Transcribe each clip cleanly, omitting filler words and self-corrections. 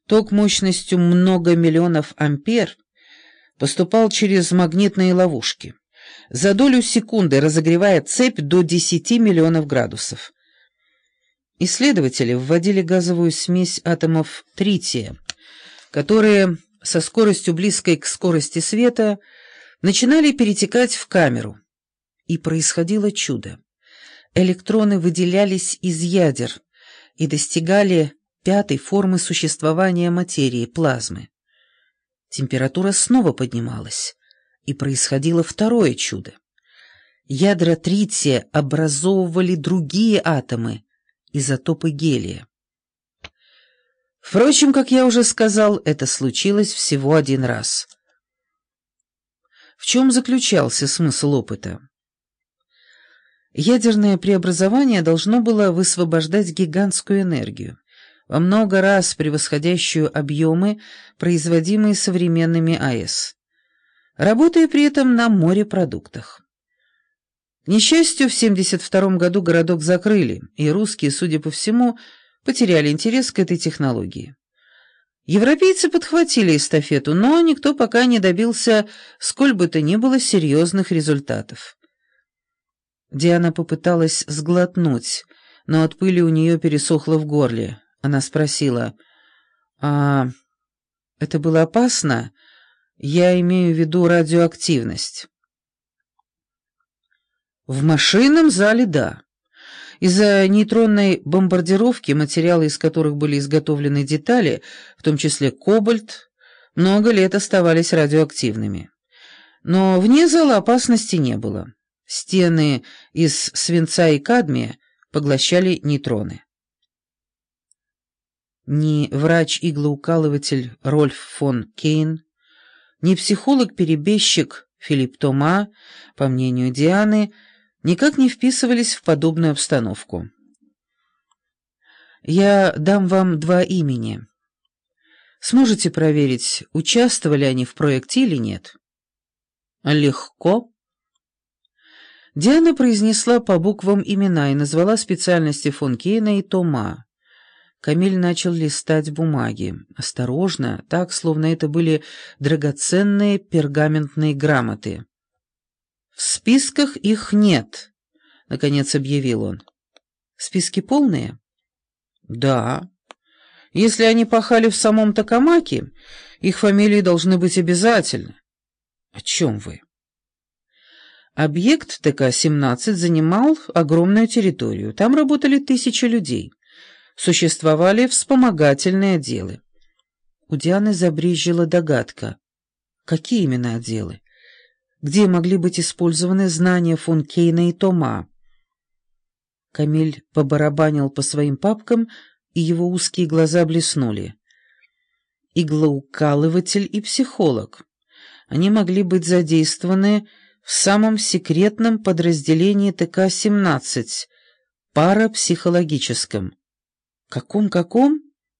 Ток мощностью много миллионов ампер поступал через магнитные ловушки, за долю секунды разогревая цепь до 10 миллионов градусов. Исследователи вводили газовую смесь атомов трития, которые со скоростью близкой к скорости света начинали перетекать в камеру. И происходило чудо. Электроны выделялись из ядер и достигали пятой формы существования материи, плазмы. Температура снова поднималась, и происходило второе чудо. Ядра трития образовывали другие атомы, изотопы гелия. Впрочем, как я уже сказал, это случилось всего один раз. В чем заключался смысл опыта? Ядерное преобразование должно было высвобождать гигантскую энергию, во много раз превосходящую объемы, производимые современными АЭС, работая при этом на морепродуктах. К несчастью, в 1972 году городок закрыли, и русские, судя по всему, потеряли интерес к этой технологии. Европейцы подхватили эстафету, но никто пока не добился сколь бы то ни было серьезных результатов. Диана попыталась сглотнуть, но от пыли у нее пересохло в горле. Она спросила: «А это было опасно? Я имею в виду радиоактивность». В машинном зале — да. Из-за нейтронной бомбардировки, материалы из которых были изготовлены детали, в том числе кобальт, много лет оставались радиоактивными. Но вне зала опасности не было. Стены из свинца и кадмия поглощали нейтроны. Ни врач-иглоукалыватель Рольф фон Кейн, ни психолог-перебежчик Филипп Тома, по мнению Дианы, никак не вписывались в подобную обстановку. Я дам вам два имени. Сможете проверить, участвовали они в проекте или нет? Легко. Диана произнесла по буквам имена и назвала специальности фон Кейна и Тома. Камиль начал листать бумаги. Осторожно, так, словно это были драгоценные пергаментные грамоты. «В списках их нет», — наконец объявил он. «Списки полные?» «Да. Если они пахали в самом Токамаке, их фамилии должны быть обязательно». «О чем вы?» Объект ТК-17 занимал огромную территорию. Там работали 1000 людей. Существовали вспомогательные отделы. У Дианы забрезжила догадка. Какие именно отделы? Где могли быть использованы знания фон Кейна и Тома? Камиль побарабанил по своим папкам, и его узкие глаза блеснули. Иглоукалыватель и психолог. Они могли быть задействованы в самом секретном подразделении ТК-17, парапсихологическом. Каком?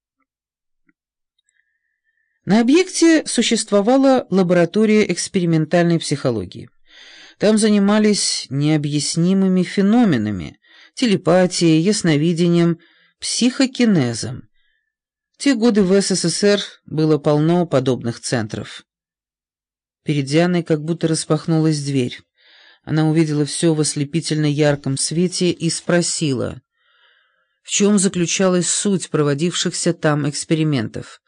На объекте существовала лаборатория экспериментальной психологии. Там занимались необъяснимыми феноменами, телепатией, ясновидением, психокинезом. В те годы в СССР было полно подобных центров. Перед Дианой как будто распахнулась дверь. Она увидела все в ослепительно ярком свете и спросила, в чем заключалась суть проводившихся там экспериментов.